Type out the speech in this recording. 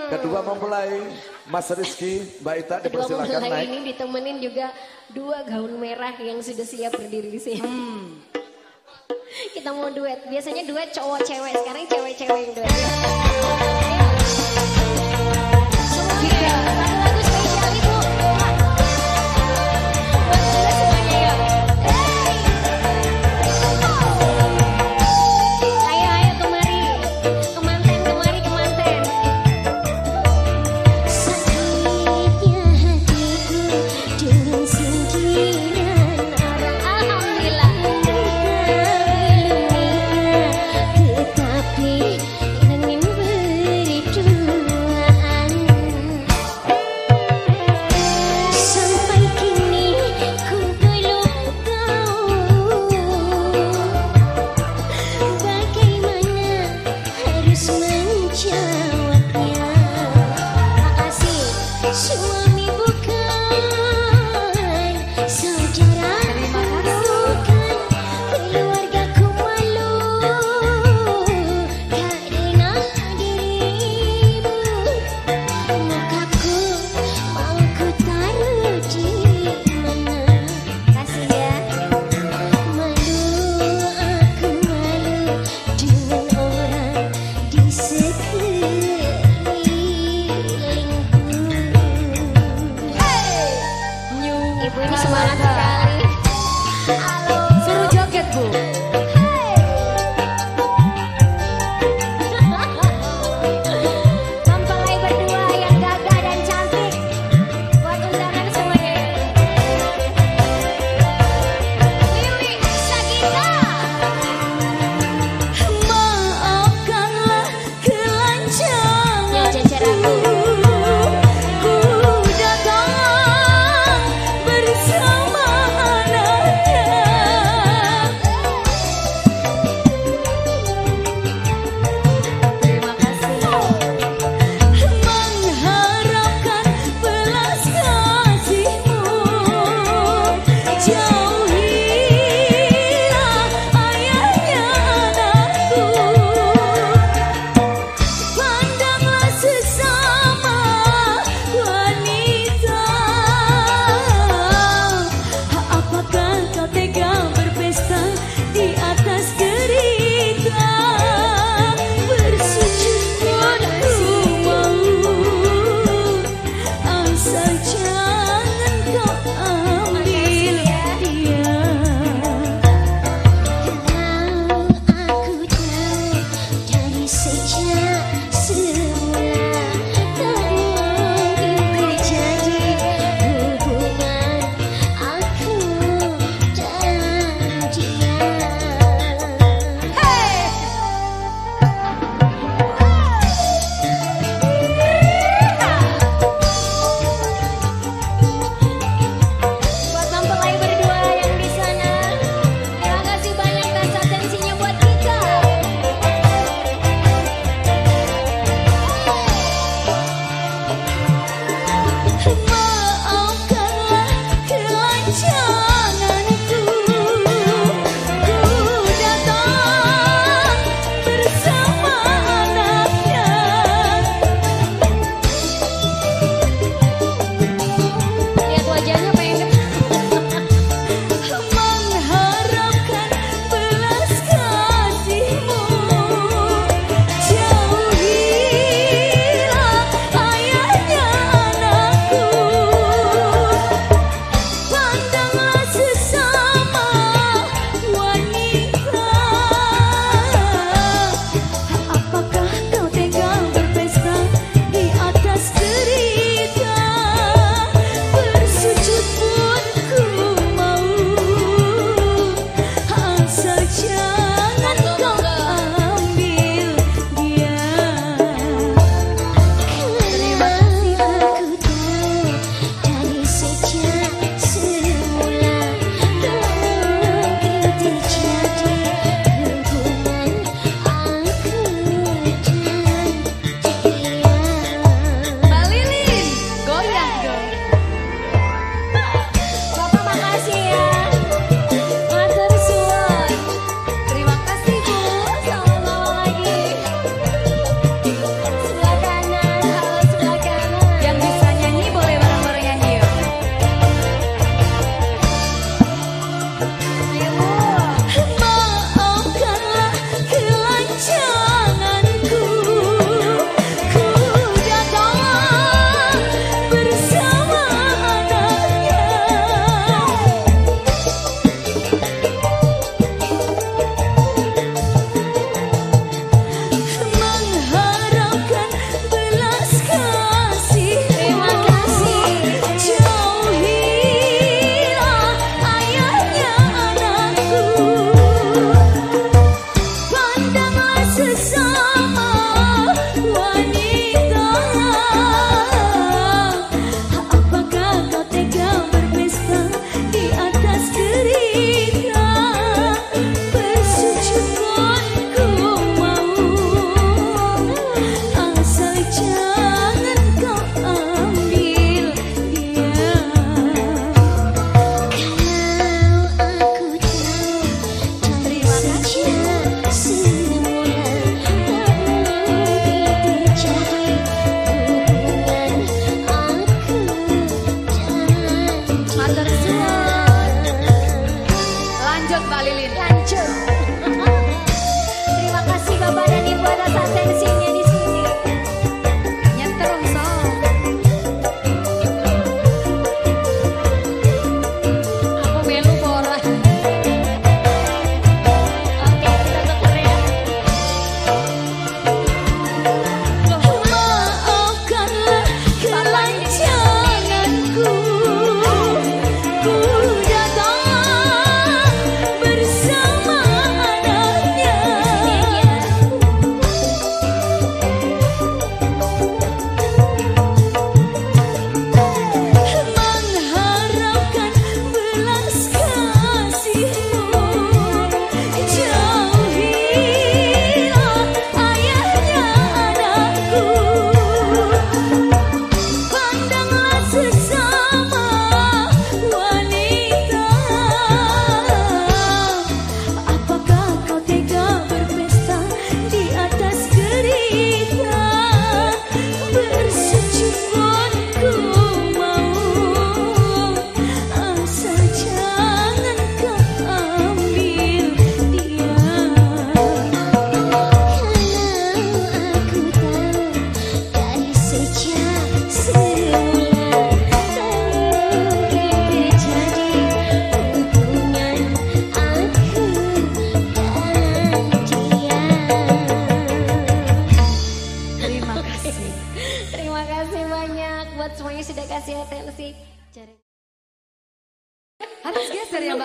Kedua mempelai Mas Rizky, Mbak Ita dipersilakan Kedua mempelai naik. ini ditemenin juga 2 gaun merah yang sudah siap berdiri di sini. Kita mau duet. Biasanya duet cowok cewek, sekarang cewek-cewek yang duet. Semuanya satu lagu spesial Ibu. Buat kita semuanya ya. Ayo ayo kemari. Kemanten kemari kemanten. Sakitnya hatiku dengan singkiran orang. Alhamdulillah. Tetapi ingin berduaan. Sampai kini ku belum tahu bagaimana harus menjawabnya. Makasih. Suami bukan, saudara bukan, keluargaku malu karena dirimu. Mukaku mau ku taruh di mana? Kasih ya. Malu, aku malu dengan orang di sekelilingku. Terima kasih banyak buat semuanya sudah kasih atensi. Harus geser ya Mbak.